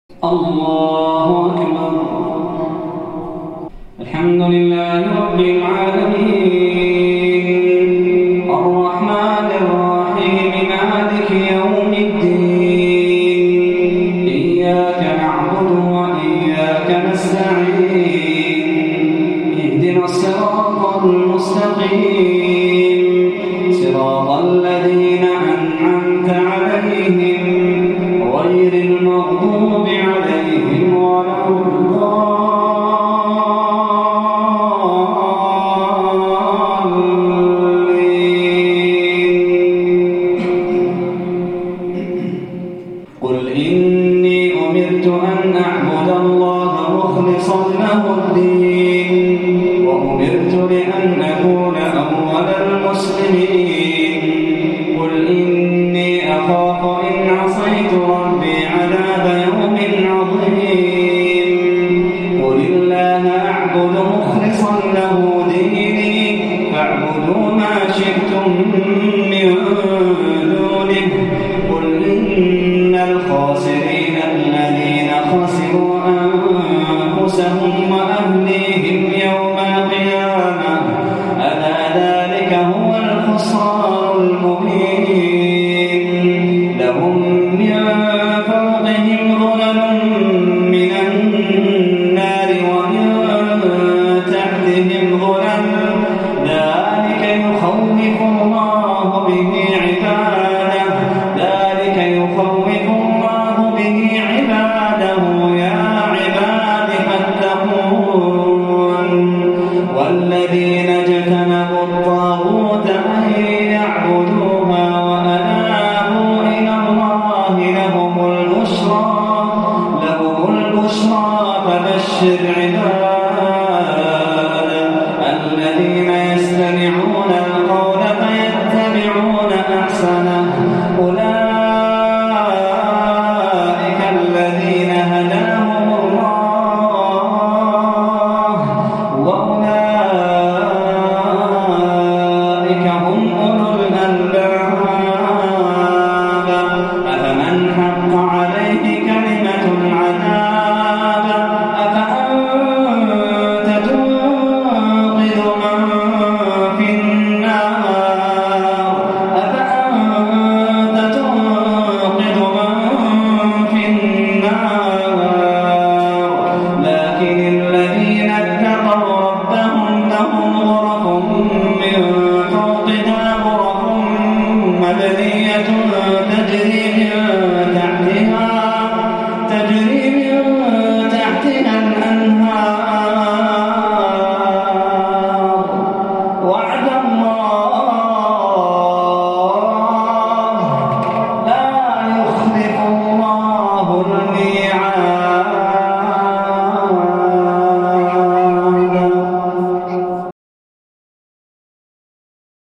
الله أكبر. الحمد لله رب العالمين الرحمن الرحيم مالك يوم الدين إياك نعبد وإياك نستعين اهدنا الصراط المستقيم صراط الذين أنعمت عليهم غير المغضوب عليهم ولا الضالين. قل إني أمرت أن أعبد الله مخلصا له الدين وأمرت بأن أكون أول المسلمين. قل إني أخاف إن عصيت ربي عذاب يوم عظيم. قل الله أعبد مخلصا له ديني فاعبدوا ما شئتم من دونه. قل إن الخاسرين الذين خسروا أنفسهم وأهليهم يوم القيامة ألا ذلك هو الخسران المبين. لهم من فوقهم ظلل من النار ومن تحتهم ظلل ذلك يخوف الله به عباده. يا عباد فاتقون. والذين اجتنبوا الطاغوت أن يعبدوها وأنابوا إلى الله لهم البشرى فبشر عباد